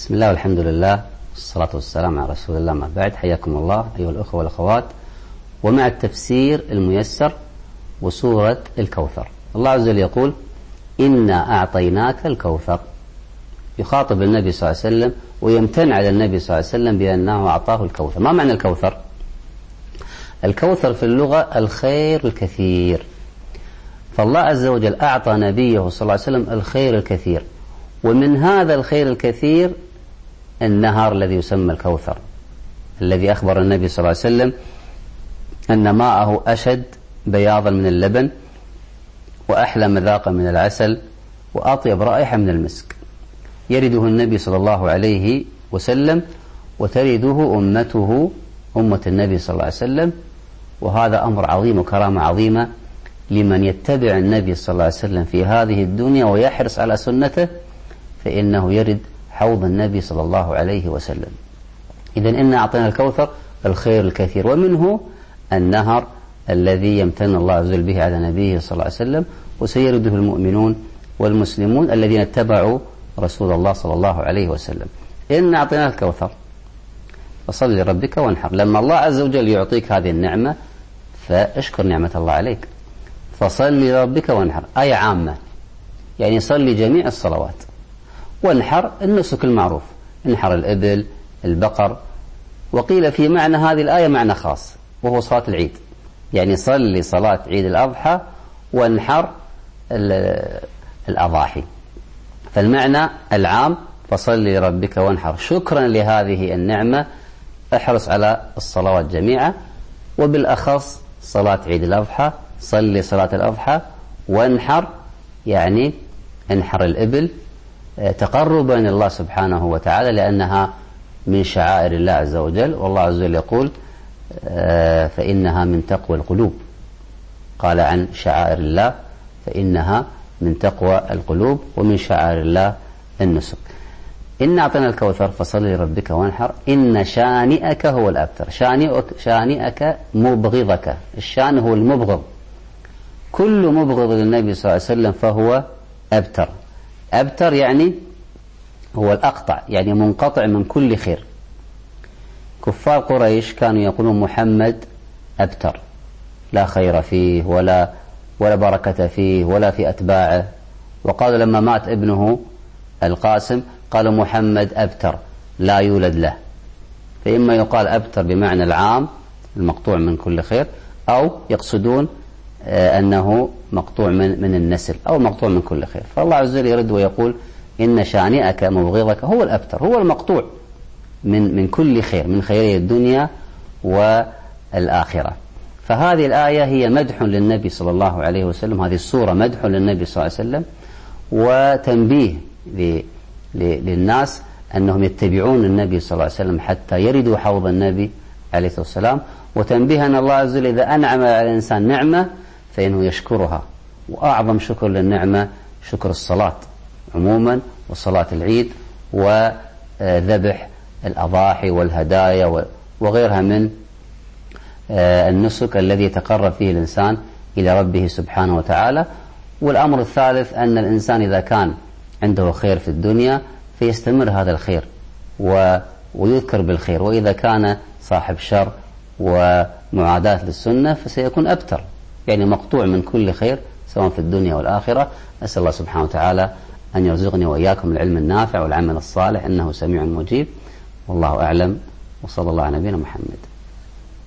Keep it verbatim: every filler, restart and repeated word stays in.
بسم الله والحمد لله والصلاة والسلام على رسول الله، ما بعد. حياكم الله أيها الأخوة والأخوات، ومع التفسير الميسر وسورة الكوثر. الله عز وجل يقول: إنا أعطيناك الكوثر، يخاطب النبي صلى الله عليه وسلم ويمتن على النبي صلى الله عليه وسلم بأنه أعطاه الكوثر. ما معنى الكوثر؟ الكوثر في اللغة الخير الكثير، فالله عز وجل أعطى نبيه صلى الله عليه وسلم الخير الكثير، ومن هذا الخير الكثير النهر الذي يسمى الكوثر، الذي أخبر النبي صلى الله عليه وسلم أن ماءه أشد بياضا من اللبن، وأحلى مذاقا من العسل، وأطيب رائحة من المسك. يرده النبي صلى الله عليه وسلم وترده أمته، أمة النبي صلى الله عليه وسلم، وهذا أمر عظيم وكرامة عظيمة لمن يتبع النبي صلى الله عليه وسلم في هذه الدنيا ويحرص على سنته، فإنه يرد حوض النبي صلى الله عليه وسلم. إذن إنا أعطينا الكوثر الخير الكثير، ومنه النهر الذي يمتن الله عز وجل به على نبيه صلى الله عليه وسلم، وسيرده المؤمنون والمسلمون الذين اتبعوا رسول الله صلى الله عليه وسلم. إنا أعطينا الكوثر فصل لربك وانحر. لما الله عز وجل يعطيك هذه النعمة فاشكر نعمة الله عليك. فصل لربك وانحر آية عامة، يعني صل جميع الصلوات، وانحر النسك المعروف، انحر الإبل البقر. وقيل في معنى هذه الآية معنى خاص وهو صلاة العيد، يعني صل صلاة عيد الأضحى وانحر الأضاحي. فالمعنى العام فصل لربك وانحر، شكرا لهذه النعمة احرص على الصلوات جميعا، وبالأخص صلاة عيد الأضحى. صل صلاة الأضحى وانحر، يعني انحر الإبل تقربا إلى الله سبحانه وتعالى، لأنها من شعائر الله عز وجل. والله عز وجل يقول: فإنها من تقوى القلوب. قال عن شعائر الله: فإنها من تقوى القلوب، ومن شعائر الله النسك. إن أعطينا الكوثر فصل لربك وانحر إن شانئك هو الأبتر. شانئك, شانئك مبغضك، الشان هو المبغض، كل مبغض للنبي صلى الله عليه وسلم فهو أبتر. أبتر يعني هو الأقطع، يعني منقطع من كل خير. كفار قريش كانوا يقولون محمد أبتر، لا خير فيه ولا ولا بركة فيه ولا في أتباعه. وقالوا لما مات ابنه القاسم قالوا محمد أبتر لا يولد له. فإما يقال أبتر بمعنى العام المقطوع من كل خير، أو يقصدون أنه مقطوع من من النسل أو مقطوع من كل خير. فالله عز وجل يرد ويقول: إن شانئك مبغضك هو الأبتر، هو المقطوع من من كل خير، من خيري الدنيا والآخرة. فهذه الآية هي مدح للنبي صلى الله عليه وسلم، هذه السورة مدح للنبي صلى الله عليه وسلم، وتنبيه للناس أنهم يتبعون النبي صلى الله عليه وسلم حتى يردوا حوض النبي عليه الصلاة والسلام، وتنبيه أن الله عز وجل إذا أنعم على الإنسان نعمة فإنه يشكرها. وأعظم شكر للنعمة شكر الصلاة عموما، وصلاة العيد، وذبح الأضاحي والهدايا وغيرها من النسك الذي يتقرب فيه الإنسان إلى ربه سبحانه وتعالى. والأمر الثالث أن الإنسان إذا كان عنده خير في الدنيا فيستمر هذا الخير ويذكر بالخير، وإذا كان صاحب شر ومعاداة للسنة فسيكون أبتر، يعني مقطوع من كل خير سواء في الدنيا والآخرة. أسأل الله سبحانه وتعالى أن يرزقني وإياكم العلم النافع والعمل الصالح، إنه سميع مجيب. والله أعلم، وصلى الله على نبينا محمد.